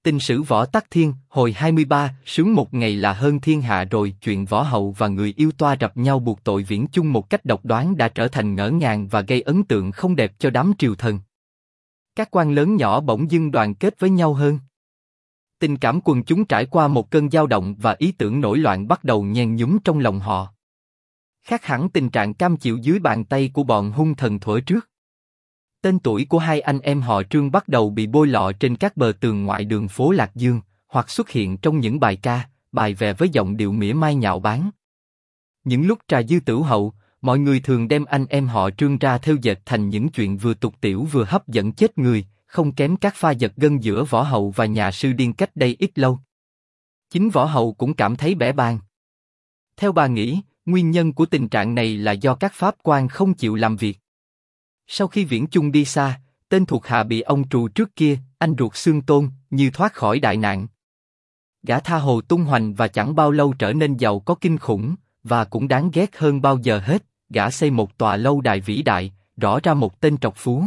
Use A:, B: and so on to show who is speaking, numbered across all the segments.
A: Tình sử Võ Tắc Thiên, hồi 23, sướng một ngày là hơn thiên hạ rồi. Chuyện Võ Hậu và người yêu toa rập nhau buộc tội Viễn Chung một cách độc đoán đã trở thành ngỡ ngàng và gây ấn tượng không đẹp cho đám triều thần. Các quan lớn nhỏ bỗng dưng đoàn kết với nhau hơn. Tình cảm quần chúng trải qua một cơn dao động và ý tưởng nổi loạn bắt đầu nhen nhúm trong lòng họ. Khác hẳn tình trạng cam chịu dưới bàn tay của bọn hung thần thuở trước. Tên tuổi của hai anh em họ Trương bắt đầu bị bôi lọ trên các bờ tường ngoại đường phố Lạc Dương, hoặc xuất hiện trong những bài ca, bài vè với giọng điệu mỉa mai nhạo báng. Những lúc trà dư tửu hậu, mọi người thường đem anh em họ Trương ra thêu dệt thành những chuyện vừa tục tiểu vừa hấp dẫn chết người, không kém các pha giật gân giữa Võ Hậu và nhà sư điên cách đây ít lâu. Chính Võ Hậu cũng cảm thấy bẽ bàng. Theo bà nghĩ, nguyên nhân của tình trạng này là do các pháp quan không chịu làm việc. Sau khi Viễn Chung đi xa, tên thuộc hạ bị ông trù trước kia, anh ruột Xương Tôn, như thoát khỏi đại nạn. Gã tha hồ tung hoành và chẳng bao lâu trở nên giàu có kinh khủng, và cũng đáng ghét hơn bao giờ hết, gã xây một tòa lâu đài vĩ đại, rõ ra một tên trọc phú.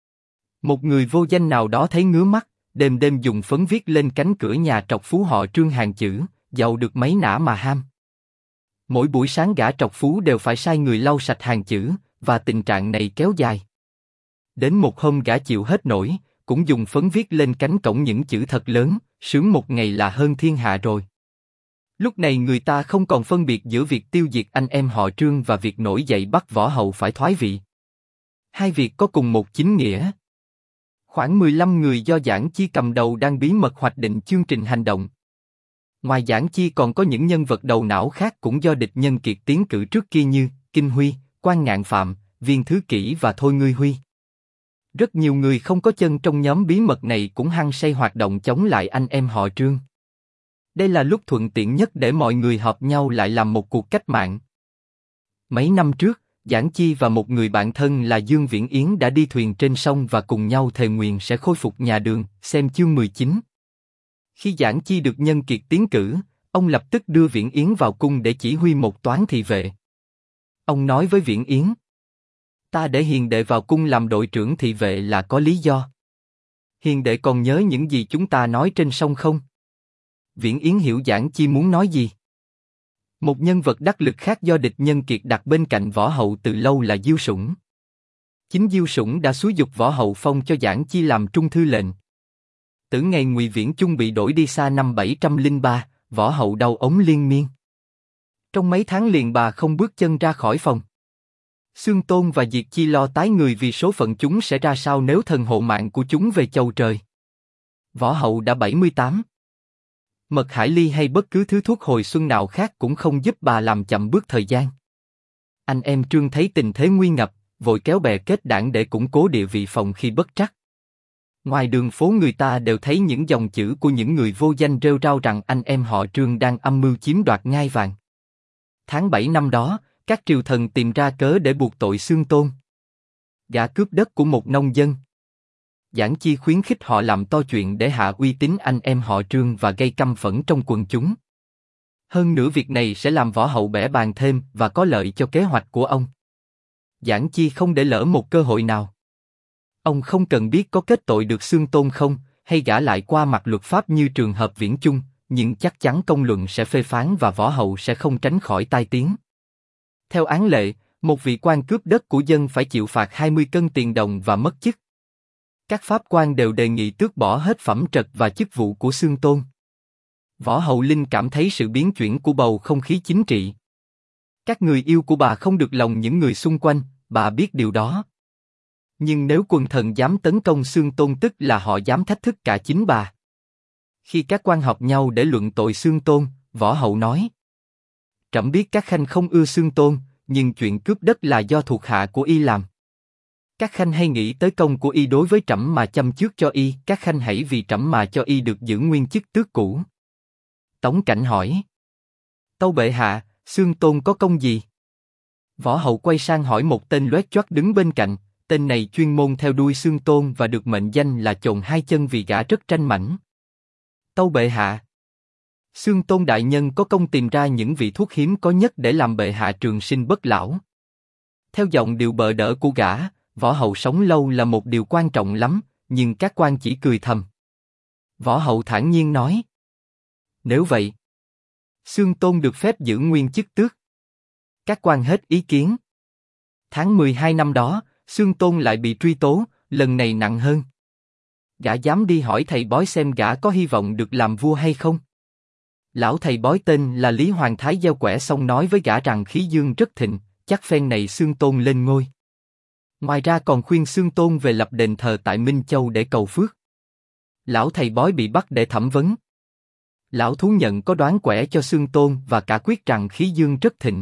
A: Một người vô danh nào đó thấy ngứa mắt, đêm đêm dùng phấn viết lên cánh cửa nhà trọc phú họ Trương hàng chữ, giàu được mấy nã mà ham. Mỗi buổi sáng gã trọc phú đều phải sai người lau sạch hàng chữ, và tình trạng này kéo dài. Đến một hôm gã chịu hết nổi, cũng dùng phấn viết lên cánh cổng những chữ thật lớn, sướng một ngày là hơn thiên hạ rồi. Lúc này người ta không còn phân biệt giữa việc tiêu diệt anh em họ Trương và việc nổi dậy bắt Võ Hậu phải thoái vị. Hai việc có cùng một chính nghĩa. Khoảng 15 người do Giảng Chi cầm đầu đang bí mật hoạch định chương trình hành động. Ngoài Giảng Chi còn có những nhân vật đầu não khác cũng do địch nhân kiệt tiến cử trước kia như Kinh Huy, Quan Ngạn Phạm, Viên Thứ Kỷ và Thôi Ngươi Huy. Rất nhiều người không có chân trong nhóm bí mật này cũng hăng say hoạt động chống lại anh em họ Trương. Đây là lúc thuận tiện nhất để mọi người hợp nhau lại làm một cuộc cách mạng. Mấy năm trước, Giảng Chi và một người bạn thân là Dương Viễn Yến đã đi thuyền trên sông và cùng nhau thề nguyền sẽ khôi phục nhà Đường, xem chương 19. Khi Giảng Chi được nhân kiệt tiến cử, ông lập tức đưa Viễn Yến vào cung để chỉ huy một toán thị vệ. Ông nói với Viễn Yến: "Ta để hiền đệ vào cung làm đội trưởng thị vệ là có lý do. Hiền đệ còn nhớ những gì chúng ta nói trên sông không?" Viễn Yến hiểu Giảng Chi muốn nói gì. Một nhân vật đắc lực khác do địch nhân kiệt đặt bên cạnh Võ Hậu từ lâu là Diêu Sủng. Chính Diêu Sủng đã xúi giục Võ Hậu phong cho Giảng Chi làm trung thư lệnh. Từ ngày Ngụy Viễn Chung bị đổi đi xa năm 703, Võ Hậu đau ống liên miên. Trong mấy tháng liền bà không bước chân ra khỏi phòng. Xương Tôn và Diệt Chi lo tái người vì số phận chúng sẽ ra sao nếu thần hộ mạng của chúng về chầu trời. Võ Hậu đã 78. Mật Hải Ly hay bất cứ thứ thuốc hồi xuân nào khác cũng không giúp bà làm chậm bước thời gian. Anh em Trương thấy tình thế nguy ngập, vội kéo bè kết đảng để củng cố địa vị phòng khi bất trắc. Ngoài đường phố người ta đều thấy những dòng chữ của những người vô danh rêu rao rằng anh em họ Trương đang âm mưu chiếm đoạt ngai vàng. Tháng 7 năm đó, các triều thần tìm ra cớ để buộc tội Xương Tôn. Gã cướp đất của một nông dân. Giảng Chi khuyến khích họ làm to chuyện để hạ uy tín anh em họ Trương và gây căm phẫn trong quần chúng. Hơn nữa việc này sẽ làm Võ Hậu bẽ bàng thêm và có lợi cho kế hoạch của ông. Giảng Chi không để lỡ một cơ hội nào. Ông không cần biết có kết tội được Xương Tôn không, hay gã lại qua mặt luật pháp như trường hợp Viễn Chung, nhưng chắc chắn công luận sẽ phê phán và Võ Hậu sẽ không tránh khỏi tai tiếng. Theo án lệ, một vị quan cướp đất của dân phải chịu phạt 20 cân tiền đồng và mất chức. Các pháp quan đều đề nghị tước bỏ hết phẩm trật và chức vụ của Xương Tôn. Võ Hậu Linh cảm thấy sự biến chuyển của bầu không khí chính trị. Các người yêu của bà không được lòng những người xung quanh, bà biết điều đó. Nhưng nếu quần thần dám tấn công Xương Tôn tức là họ dám thách thức cả chính bà. Khi các quan họp nhau để luận tội Xương Tôn, Võ Hậu nói: "Trẫm biết các khanh không ưa Xương Tôn, nhưng chuyện cướp đất là do thuộc hạ của y làm. Các khanh hay nghĩ tới công của y đối với trẫm mà châm chước cho y, các khanh hãy vì trẫm mà cho y được giữ nguyên chức tước cũ." Tống Cảnh hỏi: "Tâu bệ hạ, Xương Tôn có công gì?" Võ Hậu quay sang hỏi một tên loét choắt đứng bên cạnh. Tên này chuyên môn theo đuôi Xương Tôn và được mệnh danh là chồn hai chân vì gã rất tranh mãnh. "Tâu bệ hạ, Xương Tôn đại nhân có công tìm ra những vị thuốc hiếm có nhất để làm bệ hạ trường sinh bất lão." Theo giọng điệu bợ đỡ của gã, Võ Hậu sống lâu là một điều quan trọng lắm, nhưng các quan chỉ cười thầm. Võ hậu thản nhiên nói. Nếu vậy, Xương Tôn được phép giữ nguyên chức tước. Các quan hết ý kiến. Tháng 12 năm đó, Xương Tôn lại bị truy tố, lần này nặng hơn. Gã dám đi hỏi thầy bói xem gã có hy vọng được làm vua hay không. Lão thầy bói tên là Lý Hoàng Thái gieo quẻ xong nói với gã rằng khí dương rất thịnh, chắc phen này Xương Tôn lên ngôi. Ngoài ra còn khuyên Xương Tôn về lập đền thờ tại Minh Châu để cầu phước. Lão thầy bói bị bắt để thẩm vấn. Lão thú nhận có đoán quẻ cho Xương Tôn và cả quyết rằng khí dương rất thịnh.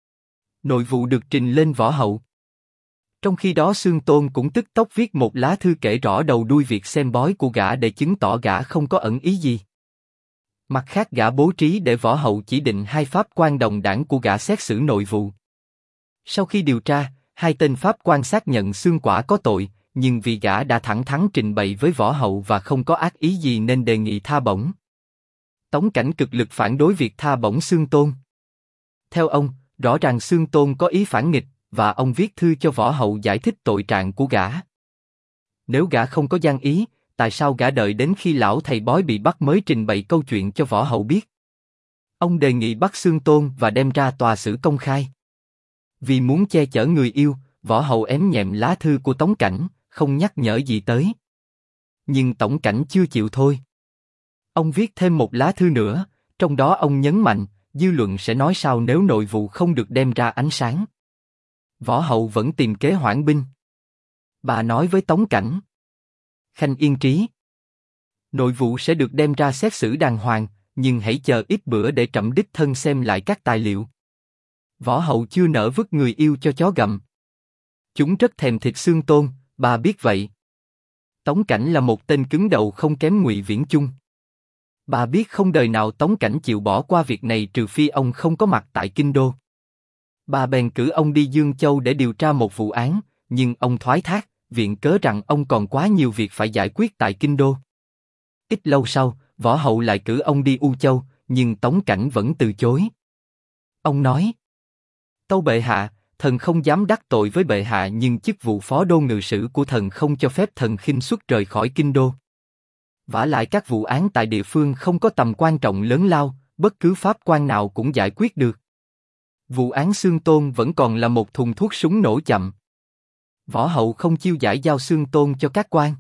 A: Nội vụ được trình lên võ hậu. Trong khi đó Xương Tôn cũng tức tốc viết một lá thư kể rõ đầu đuôi việc xem bói của gã để chứng tỏ gã không có ẩn ý gì. Mặt khác gã bố trí để võ hậu chỉ định 2 pháp quan đồng đảng của gã xét xử nội vụ. Sau khi điều tra, 2 tên pháp quan xác nhận Xương Quả có tội, nhưng vì gã đã thẳng thắn trình bày với võ hậu và không có ác ý gì nên đề nghị tha bổng. Tống Cảnh cực lực phản đối việc tha bổng Xương Tôn. Theo ông, rõ ràng Xương Tôn có ý phản nghịch, và ông viết thư cho võ hậu giải thích tội trạng của gã. Nếu gã không có gian ý, tại sao gã đợi đến khi lão thầy bói bị bắt mới trình bày câu chuyện cho võ hậu biết? Ông đề nghị bắt Xương Tôn và đem ra tòa xử công khai. Vì muốn che chở người yêu, võ hậu ém nhẹm lá thư của Tống Cảnh, không nhắc nhở gì tới. Nhưng Tống Cảnh chưa chịu thôi. Ông viết thêm một lá thư nữa, trong đó ông nhấn mạnh, dư luận sẽ nói sao nếu nội vụ không được đem ra ánh sáng. Võ hậu vẫn tìm kế hoãn binh. Bà nói với Tống Cảnh. Khanh yên trí. Nội vụ sẽ được đem ra xét xử đàng hoàng, nhưng hãy chờ ít bữa để trẫm đích thân xem lại các tài liệu. Võ hậu chưa nỡ vứt người yêu cho chó gặm. Chúng rất thèm thịt Xương Tôn, bà biết vậy. Tống Cảnh là một tên cứng đầu không kém Ngụy Viễn Chung. Bà biết không đời nào Tống Cảnh chịu bỏ qua việc này trừ phi ông không có mặt tại Kinh Đô. Bà bèn cử ông đi Dương Châu để điều tra một vụ án, nhưng ông thoái thác, viện cớ rằng ông còn quá nhiều việc phải giải quyết tại Kinh Đô. Ít lâu sau, võ hậu lại cử ông đi U Châu, nhưng Tống Cảnh vẫn từ chối. Ông nói: Tâu bệ hạ, thần không dám đắc tội với bệ hạ, nhưng chức vụ phó đô ngự sử của thần không cho phép thần khinh suất rời khỏi Kinh Đô. Vả lại các vụ án tại địa phương không có tầm quan trọng lớn lao, bất cứ pháp quan nào cũng giải quyết được. Vụ án Xương Tôn vẫn còn là một thùng thuốc súng nổ chậm. Võ hậu không chiêu giải giao Xương Tôn cho các quan.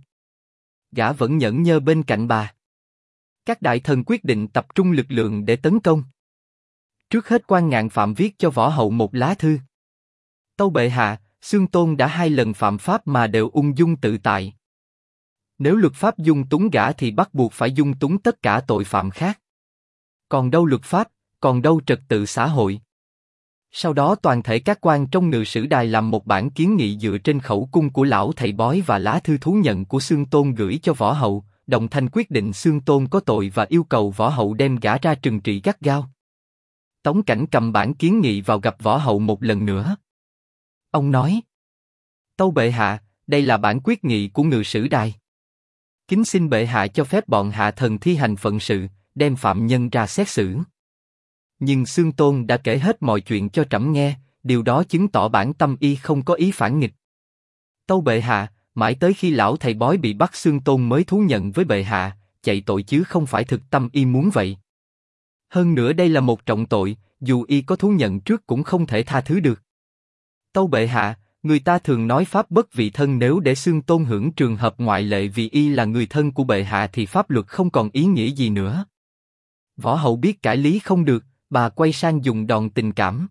A: Gã vẫn nhẫn nhơ bên cạnh bà. Các đại thần quyết định tập trung lực lượng để tấn công. Trước hết quan Ngạn Phạm viết cho võ hậu một lá thư. Tâu bệ hạ, Xương Tôn đã 2 lần phạm pháp mà đều ung dung tự tại. Nếu luật pháp dung túng gã thì bắt buộc phải dung túng tất cả tội phạm khác. Còn đâu luật pháp, còn đâu trật tự xã hội. Sau đó toàn thể các quan trong ngự sử đài làm một bản kiến nghị dựa trên khẩu cung của lão thầy bói và lá thư thú nhận của Xương Tôn gửi cho võ hậu, đồng thanh quyết định Xương Tôn có tội và yêu cầu võ hậu đem gã ra trừng trị gắt gao. Tống Cảnh cầm bản kiến nghị vào gặp võ hậu một lần nữa. Ông nói: Tâu bệ hạ, đây là bản quyết nghị của ngự sử đài. Kính xin bệ hạ cho phép bọn hạ thần thi hành phận sự, đem phạm nhân ra xét xử. Nhưng Xương Tôn đã kể hết mọi chuyện cho trẫm nghe, điều đó chứng tỏ bản tâm y không có ý phản nghịch. Tâu bệ hạ, mãi tới khi lão thầy bói bị bắt Xương Tôn mới thú nhận với bệ hạ, chạy tội chứ không phải thực tâm y muốn vậy. Hơn nữa đây là một trọng tội, dù y có thú nhận trước cũng không thể tha thứ được. Tâu bệ hạ, người ta thường nói pháp bất vị thân, nếu để Xương Tôn hưởng trường hợp ngoại lệ vì y là người thân của bệ hạ thì pháp luật không còn ý nghĩa gì nữa. Võ hậu biết cãi lý không được, bà quay sang dùng đòn tình cảm.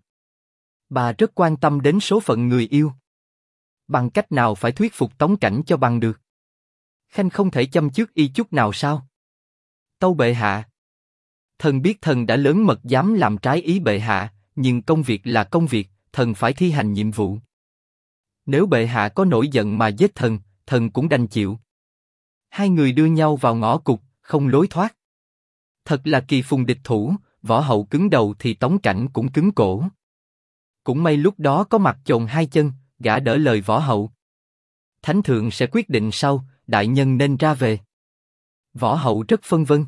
A: Bà rất quan tâm đến số phận người yêu. Bằng cách nào phải thuyết phục Tống Cảnh cho bằng được? Khanh không thể châm chước y chút nào sao? Tâu bệ hạ, thần biết thần đã lớn mật dám làm trái ý bệ hạ, nhưng công việc là công việc, thần phải thi hành nhiệm vụ. Nếu bệ hạ có nổi giận mà giết thần, thần cũng đành chịu. Hai người đưa nhau vào ngõ cụt, không lối thoát. Thật là kỳ phùng địch thủ, võ hậu cứng đầu thì Tống Cảnh cũng cứng cổ. Cũng may lúc đó có mặt chồn 2 chân, gã đỡ lời võ hậu. Thánh thượng sẽ quyết định sau, đại nhân nên ra về. Võ hậu rất phân vân.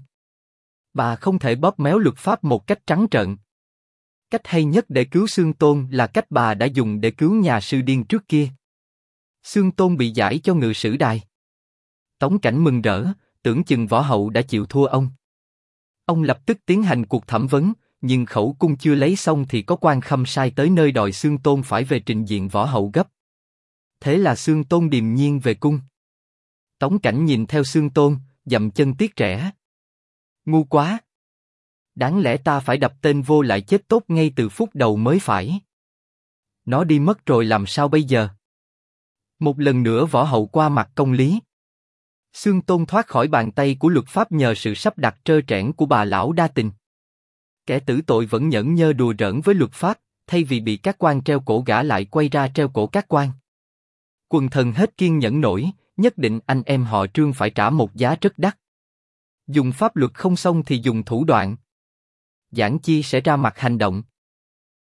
A: Bà không thể bóp méo luật pháp một cách trắng trợn. Cách hay nhất để cứu Xương Tôn là cách bà đã dùng để cứu nhà sư điên trước kia. Xương Tôn bị giải cho ngự sử đài. Tống Cảnh mừng rỡ, tưởng chừng võ hậu đã chịu thua ông. Ông lập tức tiến hành cuộc thẩm vấn, nhưng khẩu cung chưa lấy xong thì có quan khâm sai tới nơi đòi Xương Tôn phải về trình diện võ hậu gấp. Thế là Xương Tôn điềm nhiên về cung. Tống Cảnh nhìn theo Xương Tôn, dậm chân tiếc rẻ. Ngu quá! Đáng lẽ ta phải đập tên vô lại chết tốt ngay từ phút đầu mới phải. Nó đi mất rồi làm sao bây giờ? Một lần nữa võ hậu qua mặt công lý. Xương Tôn thoát khỏi bàn tay của luật pháp nhờ sự sắp đặt trơ trẽn của bà lão đa tình. Kẻ tử tội vẫn nhẫn nhơ đùa giỡn với luật pháp, thay vì bị các quan treo cổ gã lại quay ra treo cổ các quan. Quần thần hết kiên nhẫn nổi, nhất định anh em họ Trương phải trả một giá rất đắt. Dùng pháp luật không xong thì dùng thủ đoạn. Giảng Chi sẽ ra mặt hành động.